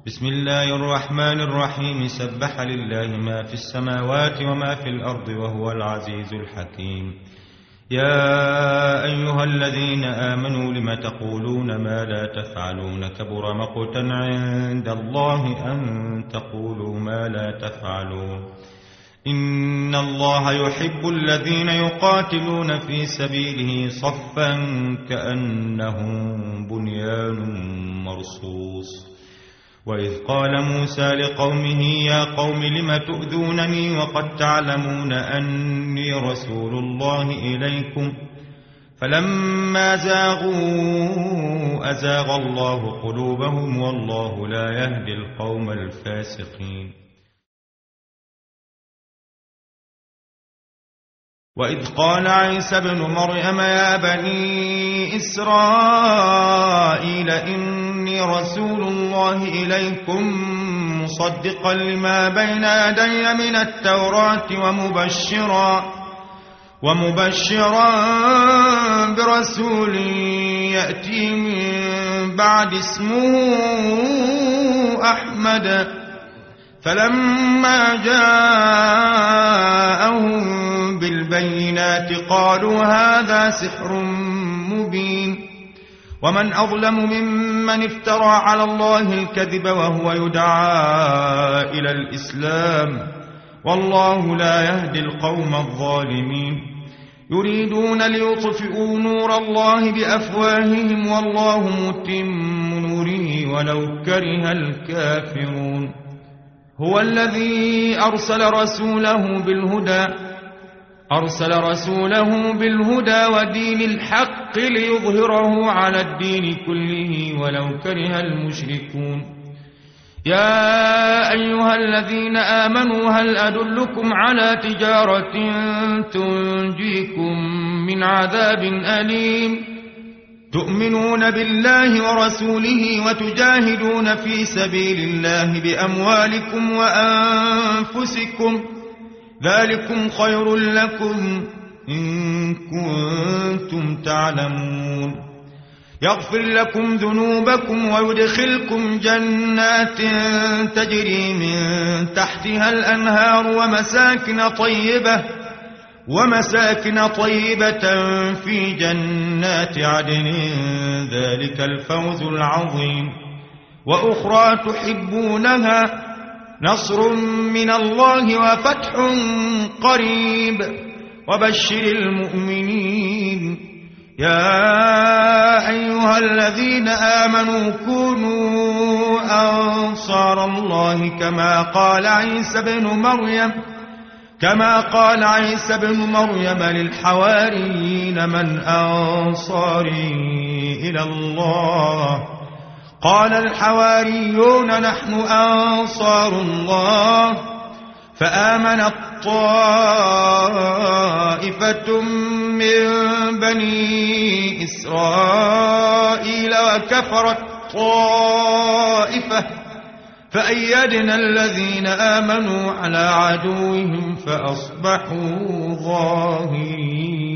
بسم الله الرحمن الرحيم. سبح لله ما في السماوات وما في الأرض وهو العزيز الحكيم. يا أيها الذين آمنوا لم تقولون ما لا تفعلون؟ كبر مقتا عند الله أن تقولوا ما لا تفعلون. إن الله يحب الذين يقاتلون في سبيله صفا كأنهم بنيان مرصوص. وإذ قال موسى لقومه يا قوم لم تؤذونني وقد تعلمون أني رسول الله إليكم فلما زاغوا أزاغ الله قلوبهم والله لا يهدي القوم الفاسقين. وإذ قال عيسى ابن مريم يا بني إسرائيل إني رسول الله إليكم مصدقا لما بين يدي من التوراة ومبشرا برسول يأتي من بعد اسمه أحمد. فلما جاءهم بالبينات قالوا هذا سحر مبين. ومن أظلم ممن افترى على الله الكذب وهو يدعى إلى الإسلام والله لا يهدي القوم الظالمين. يريدون ليطفئوا نور الله بأفواههم والله متم نوره ولو كره الكافرون. هو الذي أرسل رسوله بالهدى ودين الحق ليظهره على الدين كله ولو كره المشركون. يا أيها الذين آمنوا هل أدلكم على تجارة تنجيكم من عذاب أليم؟ تؤمنون بالله ورسوله وتجاهدون في سبيل الله بأموالكم وأنفسكم ذلكم خير لكم إن كنتم تعلمون. يغفر لكم ذنوبكم ويدخلكم جنات تجري من تحتها الأنهار ومساكن طيبة في جنات عدن ذلك الفوز العظيم. وأخرى تحبونها نصر من الله وفتح قريب وبشر المؤمنين. يا أيها الذين آمنوا كونوا أنصار الله كما قال عيسى بن مريم للحواريين من أنصاري إلى الله؟ قال الحواريون نحن أنصار الله. فآمنت طائفة من بني إسرائيل وكفرت طائفة فأيدنا الذين آمنوا على عدوهم فأصبحوا ظاهرين.